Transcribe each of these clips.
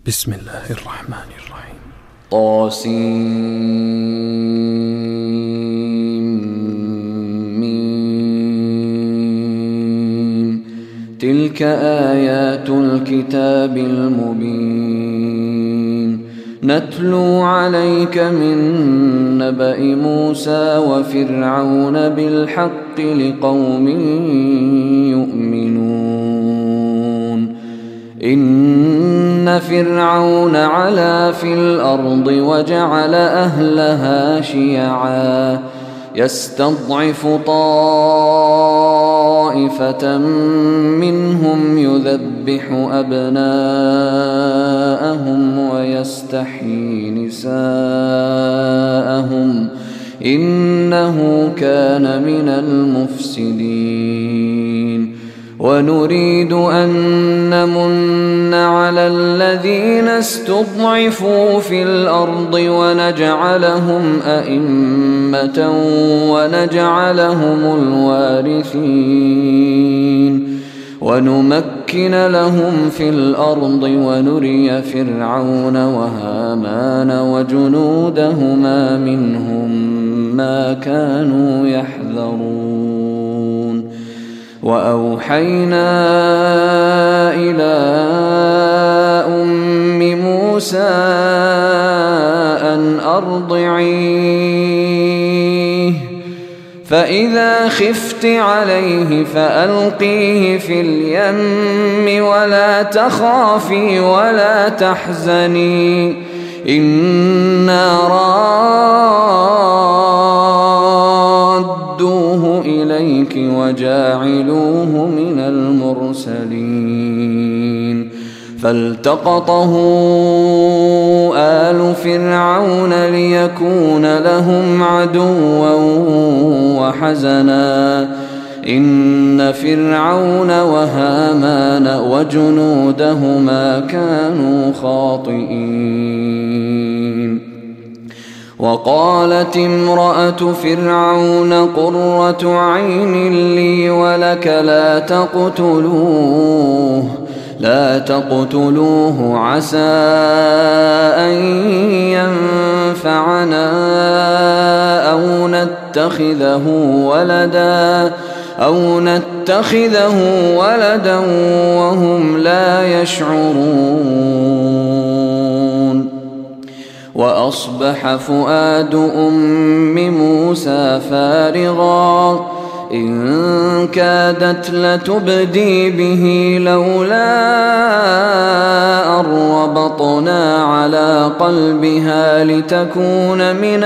بسم الله الرحمن الرحيم. طاسيم. تلك آيات الكتاب المبين نتلو عليك من نبأ موسى وفرعون بالحق لقوم يؤمنون. إن فرعون علا في الأرض وجعل أهلها شيعا يستضعف طائفة منهم يذبح أبناءهم ويستحيي نساءهم إنه كان من المفسدين. ونريد أن نمن على الذين استضعفوا في الأرض ونجعلهم أئمة ونجعلهم الوارثين ونمكن لهم في الأرض ونري فرعون وهامان وجنودهما منهم ما كانوا يحذرون. وأوحينا إلى أم موسى أن أرضعيه فإذا خفت عليه فألقيه في اليم ولا تخافي ولا تحزني إنا رادوه إليك وجاعلوه من المرسلين. فالتقطه آل فرعون ليكون لهم عدوا وحزنا إن فرعون وهامان وجنودهما كانوا خاطئين. وقالت امرأة فرعون قرة عين لي ولك لا تقتلوه عسى أن ينفعنا أو نتخذه ولدا وهم لا يشعرون. وأصبح فؤاد أم موسى فارغا إن كادت لتبدي به لولا أن ربطنا على قلبها لتكون من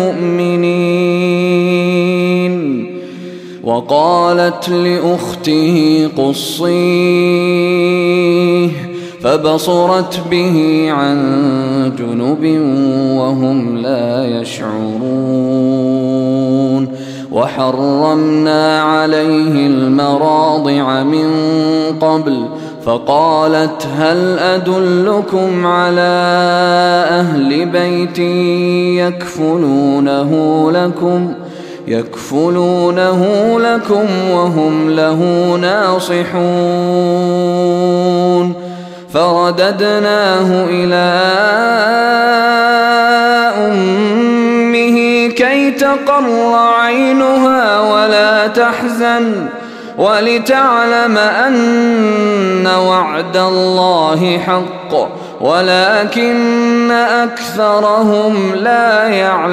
المؤمنين. وقالت لأخته قصيه فبصرت به عن جنب وهم لا يشعرون. وحرمنا عليه المراضع من قبل فقالت هل أدلكم على أهل بيت يكفلونه لكم وهم له ناصحون. فرددناه إلى أمه كي تقر عينها ولا تحزن ولتعلم أن وعد الله حق ولكن أكثرهم لا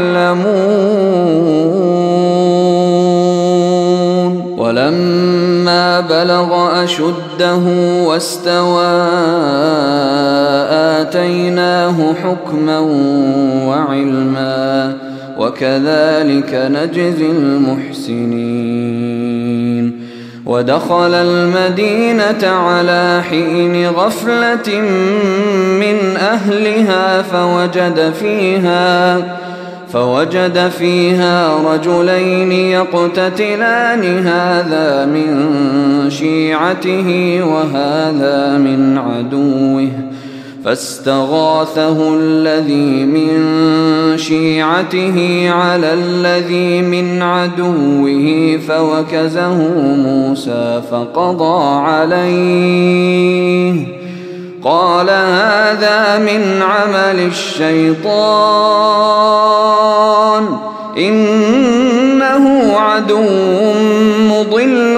يعلمون. ولما بلغ أشده واستوى آتيناه حكما وعلما وكذلك نجزي المحسنين. ودخل المدينة على حين غفلة من أهلها فوجد فيها رجلين يقتتلان هذا من شيعته وهذا من عدوه فاستغاثه الذي من شيعته على الذي من عدوه فوكزه موسى فقضى عليه قال هذا من عمل الشيطان إنه عدو مضل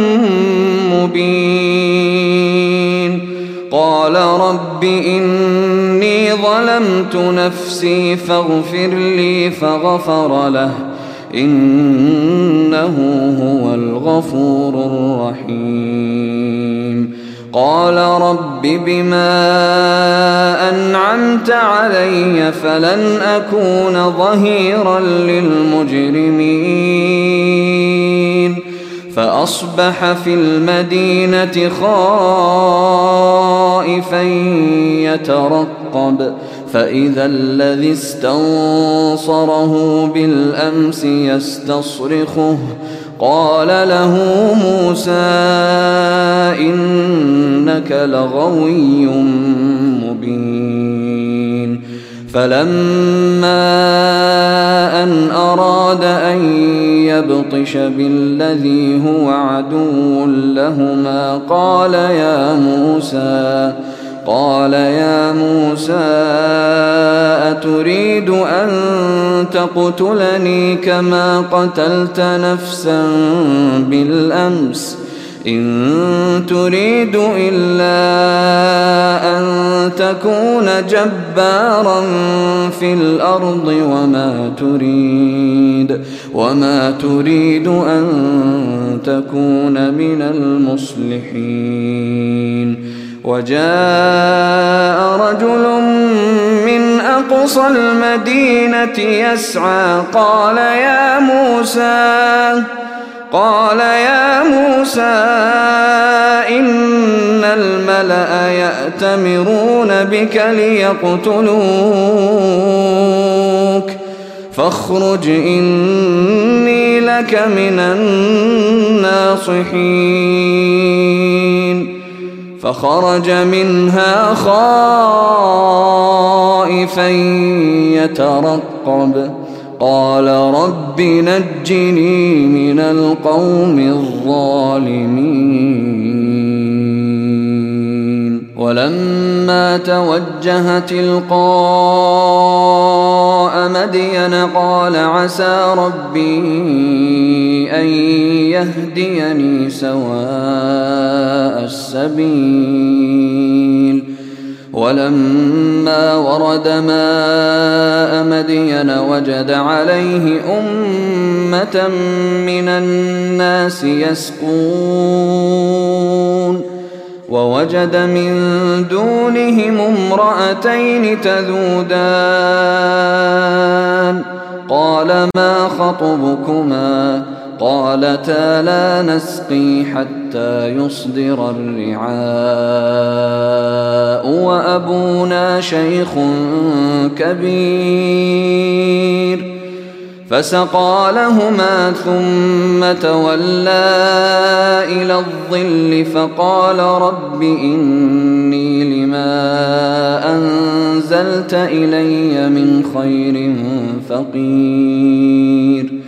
مبين قال رب إني ظلمت نفسي فاغفر لي فغفر له إنه هو الغفور الرحيم قال رب بما أنعمت علي فلن أكون ظهيرا للمجرمين فأصبح في المدينة خائفا يترقب فإذا الذي استنصره بالأمس يستصرخه قال له موسى إنك لغوي مبين فلما أن أراد أن يبطش بالذي هو عدو لهما قال يا موسى أتريد أن تقتلني كما قتلت نفسا بالأمس إن تريد إلا أن تكون جبارا في الأرض وما تريد أن تكون من المصلحين وجاء رجل من أقصى المدينة يسعى قال يا موسى إن الملأ يأتمرون بك ليقتلوك فاخرج إني لك من الناصحين فخرج منها خائفا يترقب قال رب نجني من القوم الظالمين ولما توجه تلقاء مدين قال عسى ربي أن يهديني سواء السبيل ولما ورد ماء مدين وجد عليه أمة من الناس يسقون ووجد من دونهم امرأتين تذودان قال ما خطبكما قالتا لا نسقي حتى يصدر الرعاء وأبونا شيخ كبير فسقى لهما ثم تولى إلى الظل فقال رب إني لما أنزلت إلي من خير فقير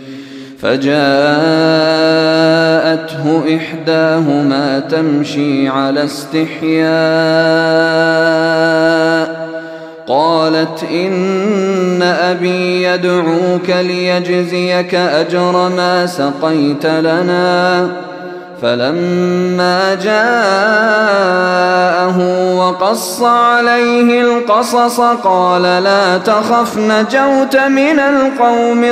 فجاءته إحداهما تمشي على استحياء قالت إن أبي يدعوك ليجزيك أجر ما سقيت لنا فلما جاءه وقص عليه القصص قال لا تخف نجوت من القوم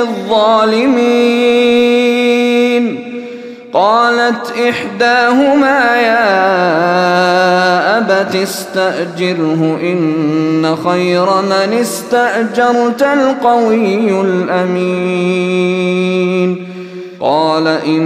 الظالمين قالت إحداهما يا أبت استأجره إن خير من استأجرت القوي الأمين قال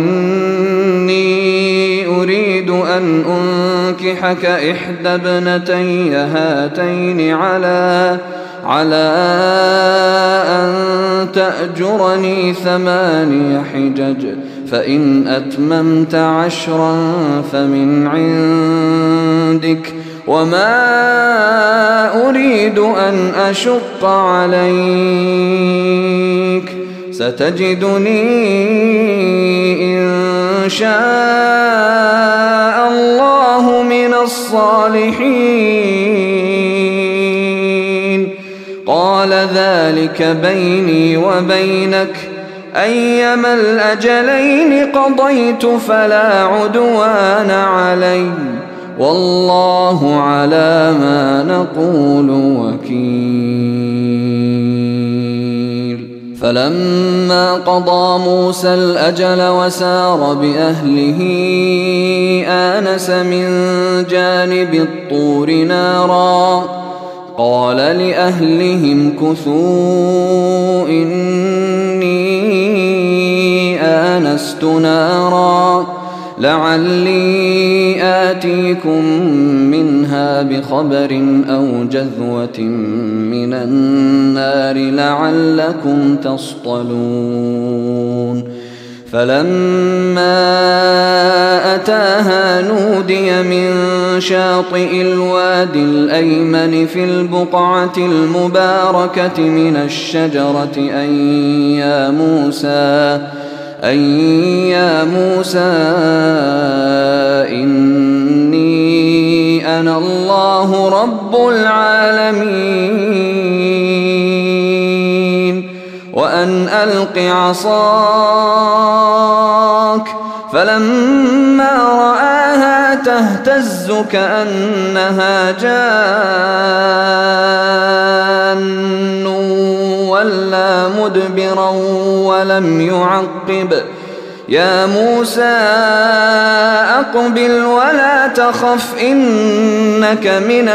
إني أريد أن أنكحك إحدى ابنتي هاتين على أن تأجرني 8 حجج فإن أتممت 10 فمن عندك وما أريد أن أشق عليك ستجدني إن شاء الله من الصالحين قال ذلك بيني وبينك أيما الأجلين قضيت فلا عدوان علي والله على ما نقول وكيل. فلما قضى موسى الأجل وسار بأهله آنس من جانب الطور نارا قال لأهلهم كثوا إني آنست نارا لعلي آتيكم منها بخبر أو جذوة من النار لعلكم تصطلون. فلما أتاها نودي من شاطئ الوادي الأيمن في البقعة المباركة من الشجرة أن يا موسى إني أنا الله رب العالمين وأن ألق عصاك. فلما رآها تهتز كأنها جان ولا مدبرا ولم يعقب يا موسى أقبل ولا تخف إنك من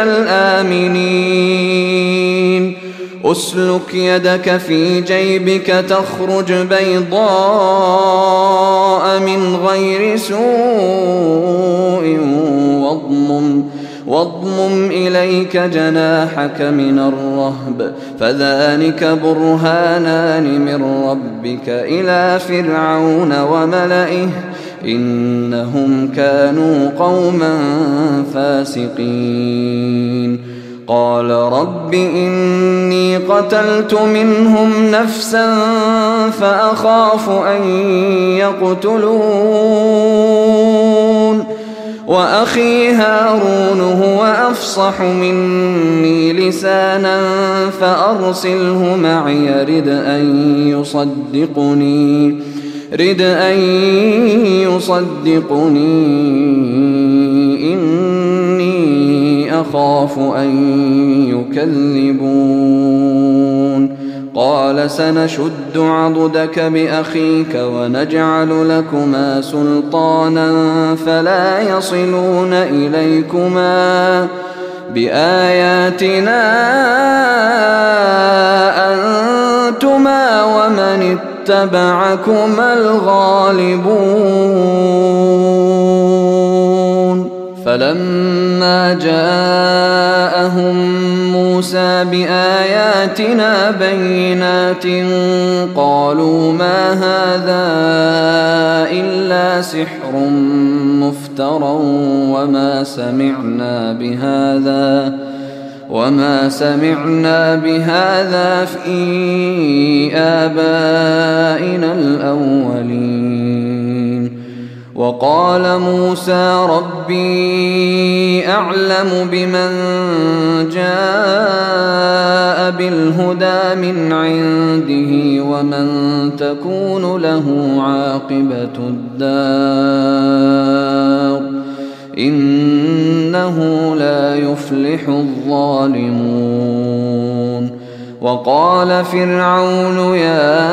الآمنين. أسلك يدك في جيبك تخرج بيضاء من غير سوء واضمم إليك جناحك من الرهب فذلك برهانان من ربك إلى فرعون وملئه إنهم كانوا قوما فاسقين. قال رب إني قتلت منهم نفسا فأخاف أن يقتلون وأخي هارون هو أفصح مني لسانا فأرسله معي رد أن يصدقني إني أخاف أن يكذبون. قال سنشد عضدك بأخيك ونجعل لكما سلطانا فلا يصلون إليكما بآياتنا أنتما ومن اتبعكما الغالبون. فلما جاءهم موسى بآياتنا بينات قالوا ما هذا إلا سحر مفترى وما سمعنا بهذا في آبائنا الأولين. وقال موسى ربي أعلم بمن جاء بالهدى من عنده ومن تكون له عاقبة الدار إنه لا يفلح الظالمون. وقال فرعون يا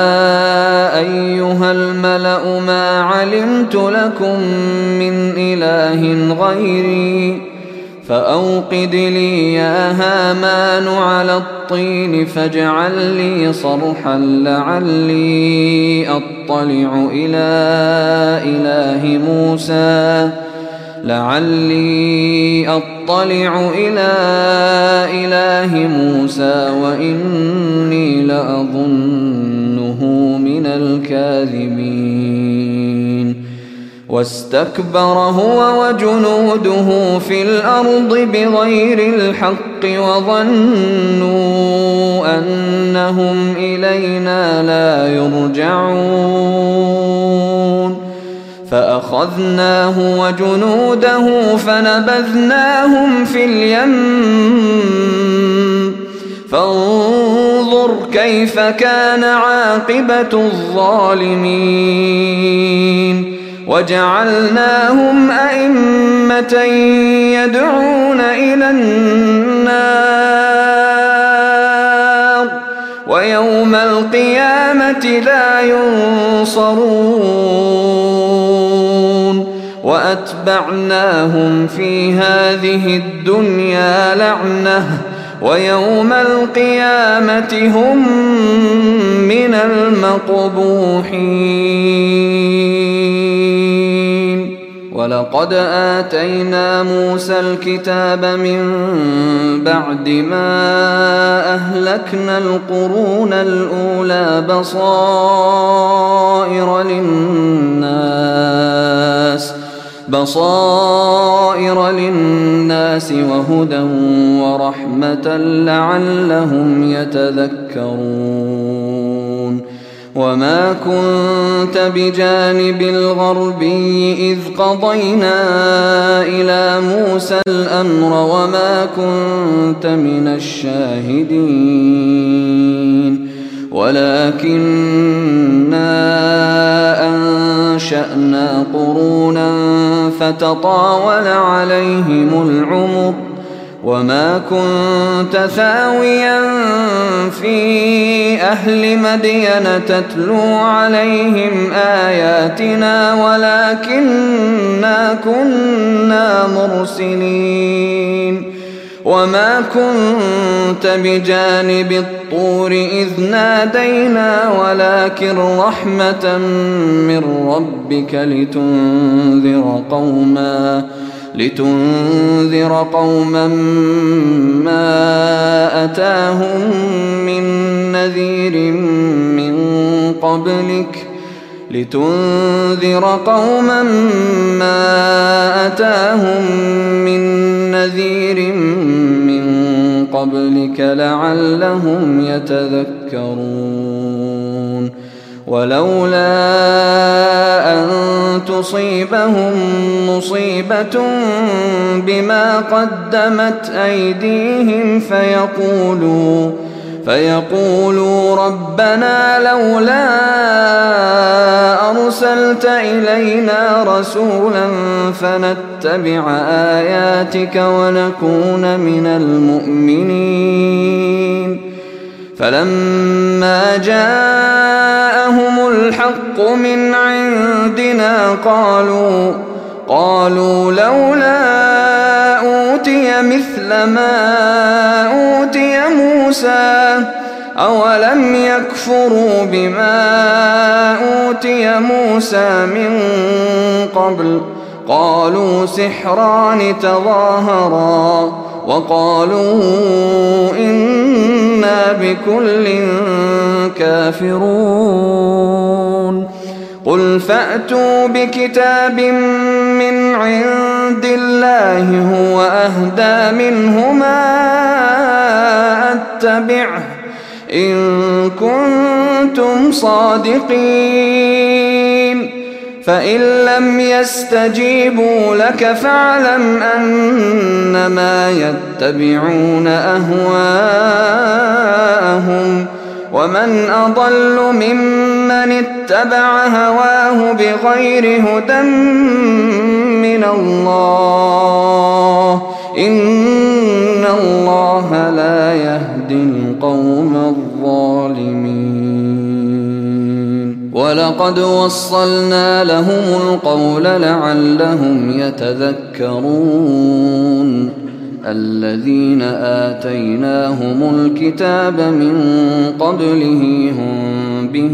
أيها الملأ ما علمت لكم من إله غيري فأوقد لي يا هامان على الطين فاجعل لي صرحا لعلي أطلع إلى إله موسى وإني لأظنه من الكاذبين. واستكبر هو وجنوده في الأرض بغير الحق وظنوا أنهم إلينا لا يرجعون. فأخذناه وجنوده فنبذناهم في اليم فانظر كيف كان عاقبة الظالمين وجعلناهم أئمة يدعون إلى النار ويوم القيامة لا ينصرون وأتبعناهم في هذه الدنيا لعنة ويوم القيامة هم من المقبوحين. ولقد آتينا موسى الكتاب من بعد ما أهلكنا القرون الأولى بصائر للناس وهدى ورحمة لعلهم يتذكرون. وما كنت بجانب الغربي إذ قضينا إلى موسى الأمر وما كنت من الشاهدين ولكننا أنشأنا قرونا فتطاول عليهم العمر وما كنت ثاويا في أهل مدين تتلو عليهم آياتنا ولكننا كنا مرسلين. وما كنت بجانب الطور إذ نادينا ولكن رحمة من ربك لتنذر قوما ما أتاهم من نذير من قبلك لعلهم يتذكرون. ولولا أن تصيبهم مصيبة بما قدمت أيديهم فيقولوا ربنا لولا أرسلت إلينا رسولا فنتبع آياتك ونكون من المؤمنين. فلما جاءهم الحق من عندنا قالوا لولا أوتي مثل ما أوتي موسى أولم يكفروا بما أوتي موسى من قبل قالوا سحران تظاهرا وقالوا إنا بكل كافرون. قل فأتوا بكتاب من عند الله هو أهدى منهما أتبعه إن كنتم صادقين. فإن لم يستجيبوا لك فاعلم أنما يتبعون أهواءهم ومن أضل ممن اتبع هواه بغير هدى من الله إن الله لا يهدي القوم الظالمين. ولقد وصلنا لهم القول لعلهم يتذكرون. الذين آتيناهم الكتاب من قبله هم به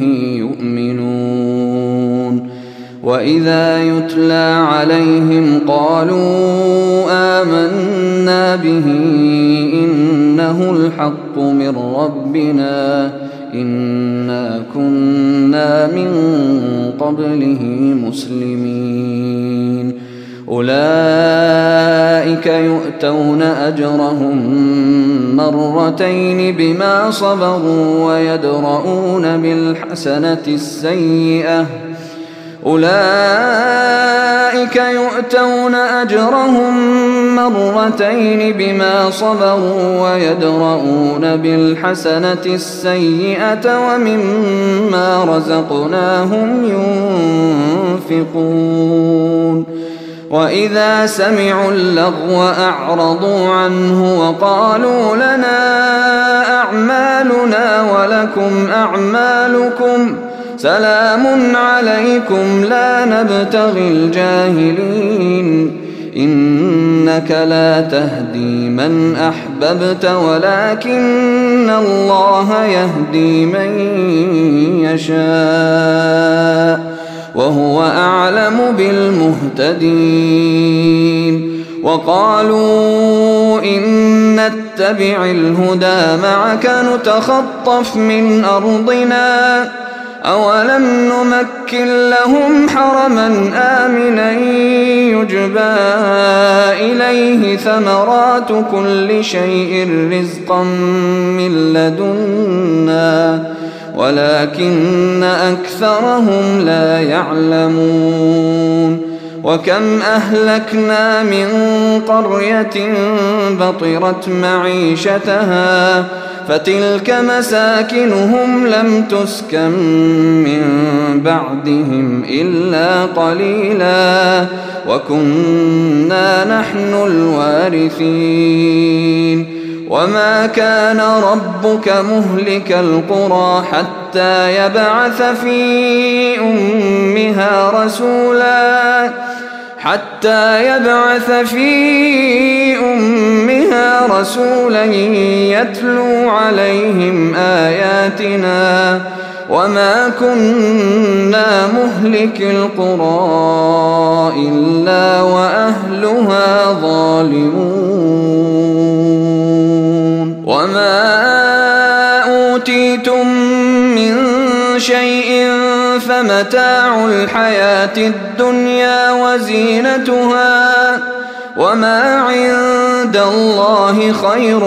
يؤمنون. وإذا يتلى عليهم قالوا آمنا به إنه الحق من ربنا إنا كنا من قبله مسلمين. أولئك يؤتون أجرهم مرتين بما صبروا ويدرؤون بالحسنة السيئة أولئك يؤتون أجرهم مرتين بما صبروا ويدرؤون بالحسنة السيئة ومما رزقناهم ينفقون وإذا سمعوا اللغو أعرضوا عنه وقالوا لنا أعمالنا ولكم أعمالكم سلام عليكم لا نبتغي الجاهلين إنك لا تهدي من أحببت ولكن الله يهدي من يشاء وهو أعلم بالمهتدين وقالوا إن نتبع الهدى معك نتخطف من أرضنا أولم نمكن لهم حرما آمنا يجبى إليه ثمرات كل شيء رزقا من لدنا ولكن أكثرهم لا يعلمون وكم أهلكنا من قرية بطرت معيشتها فتلك مساكنهم لم تسكن من بعدهم إلا قليلا وكنا نحن الوارثين وما كان ربك مهلك القرى حتى يبعث في أمها رسولا يتلو عليهم آياتنا وما كنا مهلك القرى إلا وأهلها ظالمون وما أوتيتم من شيء فمتاع الحياة الدنيا وزينتها وما عند الله خير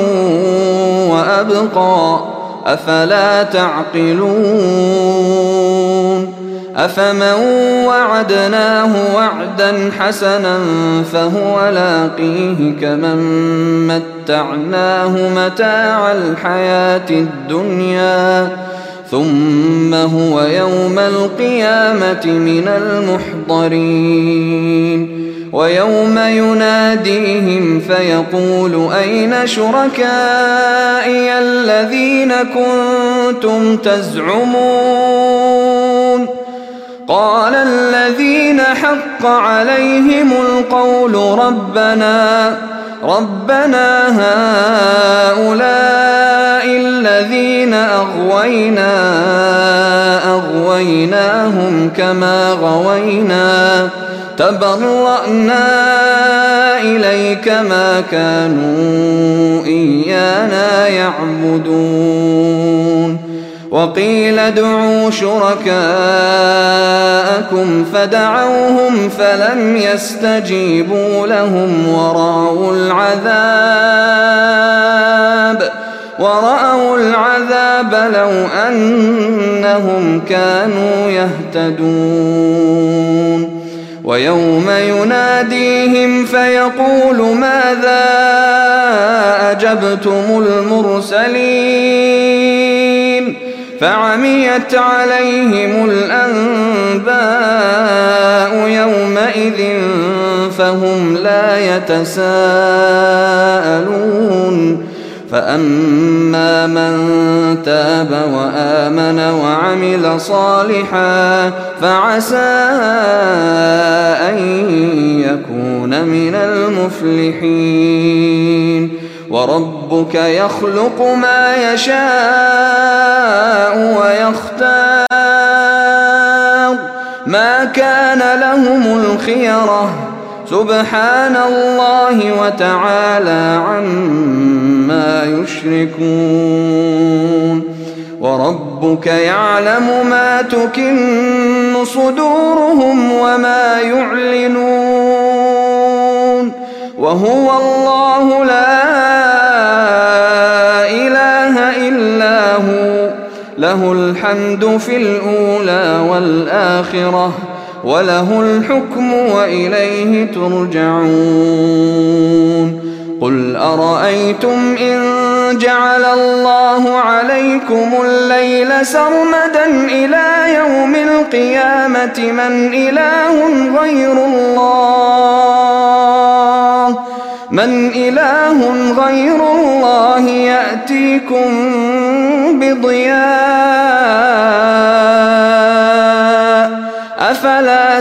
وأبقى أفلا تعقلون أفمن وعدناه وعدا حسنا فهو لاقيه كمن متعناه متاع الحياة الدنيا ثم هو يوم القيامة من المحضرين ويوم يناديهم فيقول أين شركائي الذين كنتم تزعمون قال الذين حق عليهم القول ربنا هؤلاء الذين أغويناهم كما غوينا تبرأنا إليك ما كانوا إيانا يعبدون وقيل ادعوا شركاءكم فدعوهم فلم يستجيبوا لهم ورأوا العذاب لو أنهم كانوا يهتدون ويوم يناديهم فيقول ماذا أجبتم المرسلين فعميت عليهم الأنباء يومئذ فهم لا يتساءلون فأما من تاب وآمن وعمل صالحا فعسى أن يكون من المفلحين وربك يخلق ما يشاء ويختار ما كان لهم الخيرة سبحان الله وتعالى عما يشركون وربك يعلم ما تكن صدورهم وما يعلنون وهو الله لا إله إلا هو له الحمد في الأولى والآخرة وله الحكم وإليه ترجعون قل أرأيتم إن جعل الله عليكم الليل سرمدا إلى يوم القيامة من إله غير الله يأتيكم بضياء أفلا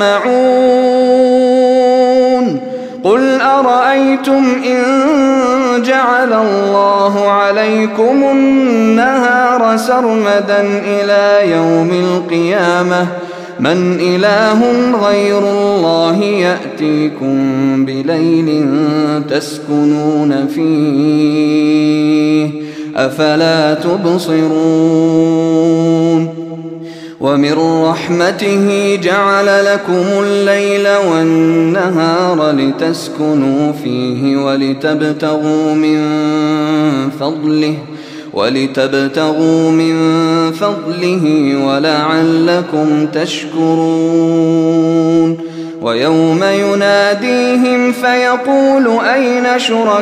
تسمعون قل أرأيتم إن جعل الله عليكم النهار سرمدا إلى يوم القيامة من إله غير الله يأتيكم بليل تسكنون فيه أفلا تبصرون ومن رحمته جعل لكم الليل والنهار لتسكنوا فيه ولتبتغوا من فضله ولعلكم تشكرون ويوم يناديهم فيقول أين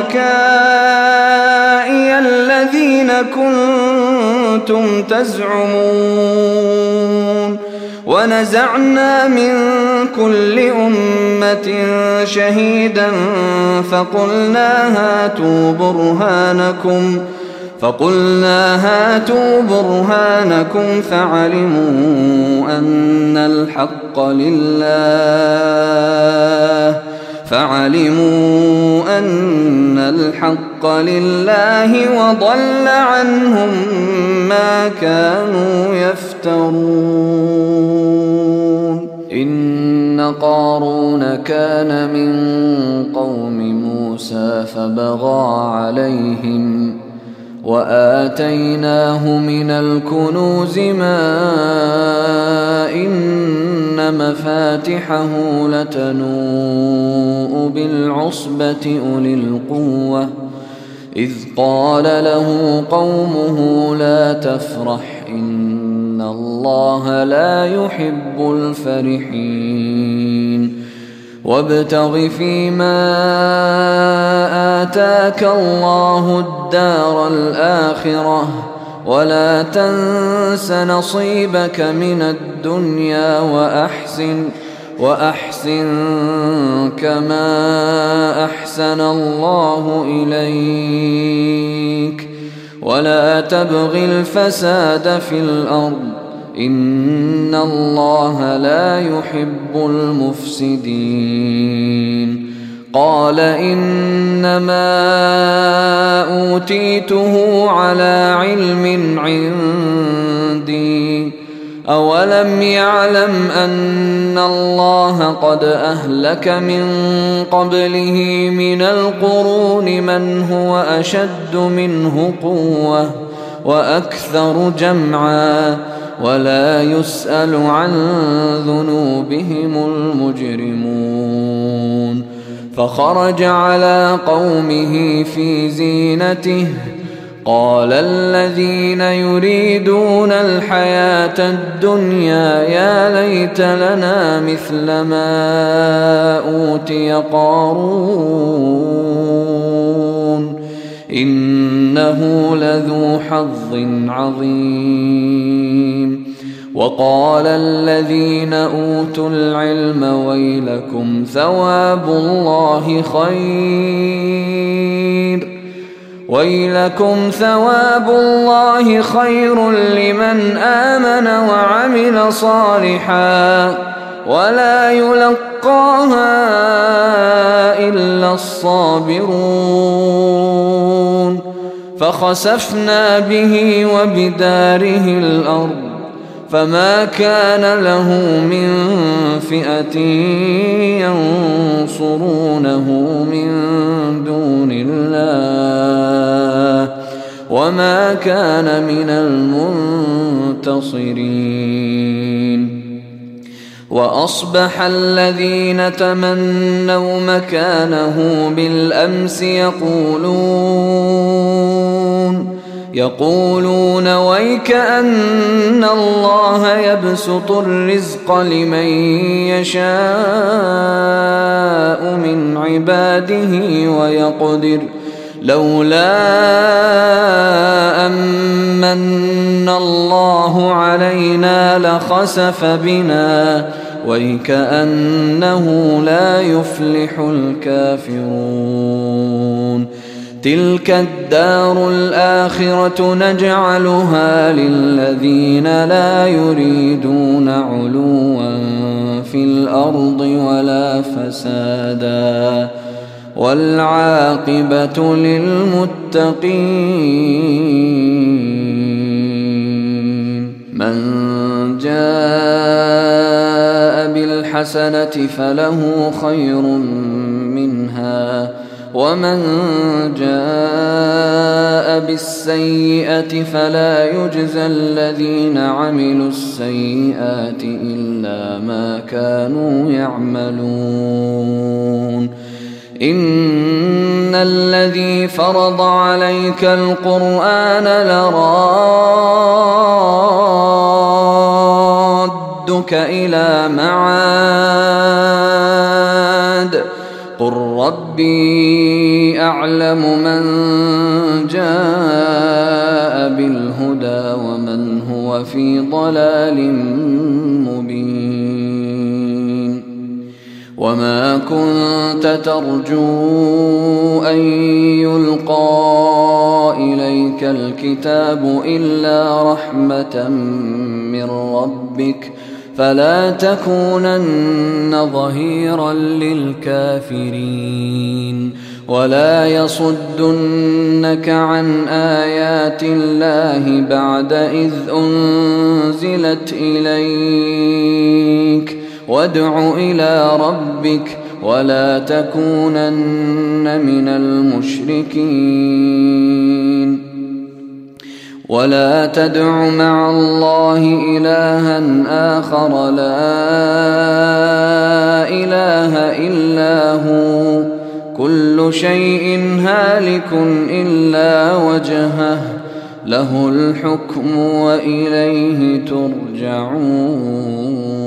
شركائي الذين كنتم تزعمون ونزعنا من كل أمة شهيدا فقلنا هاتوا برهانكم فعلموا أن الحق لله وضل عنهم ما كانوا يفترون إن قارون كان من قوم موسى فبغى عليهم وآتيناه من الكنوز ما إن مفاتحه لتنوء بالعصبة أولي القوة إذ قال له قومه لا تفرح إن الله لا يحب الفرحين وابتغ فيما آتاك الله الدار الآخرة ولا تنس نصيبك من الدنيا وأحسن كما أحسن الله إليك ولا تبغ الفساد في الأرض إن الله لا يحب المفسدين قال إنما أوتيته على علم عندي أولم يعلم أن الله قد أهلك من قبله من القرون من هو أشد منه قوة وأكثر جمعا ولا يسأل عن ذنوبهم المجرمون فخرج على قومه في زينته قال الذين يريدون الحياة الدنيا يا ليت لنا مثل ما أوتي قارون إنه لذو حظ عظيم وقال الذين أوتوا العلم ويلكم ثواب الله خير لمن آمن وعمل صالحا ولا يلقاها إلا الصابرون فخسفنا به وبداره الأرض فما كان له من فئة ينصرونه من دون الله وما كان من المنتصرين وأصبح الذين تمنوا مكانه بالأمس يقولون ويك أن الله يبسط الرزق لمن يشاء من عباده ويقدر لولا أمن الله علينا لخسف بنا ويكأنه لا يفلح الكافرون تلك الدار الآخرة نجعلها للذين لا يريدون علوا في الأرض ولا فسادا والعاقبة للمتقين من جاء بالحسنة فله خير منها ومن جاء بالسيئة فلا يجزى الذين عملوا السيئات إلا ما كانوا يعملون إن الذي فرض عليك القرآن لرادك إلى معاد قل ربي أعلم من جاء بالهدى ومن هو في ضلال مبين وما كنت ترجو أن يلقى إليك الكتاب إلا رحمة من ربك فلا تكونن ظهيرا للكافرين ولا يصدنك عن آيات الله بعد إذ أنزلت إليك وادع إلى ربك ولا تكونن من المشركين ولا تدع مع الله إلها آخر لا إله إلا هو كل شيء هالك إلا وجهه له الحكم وإليه ترجعون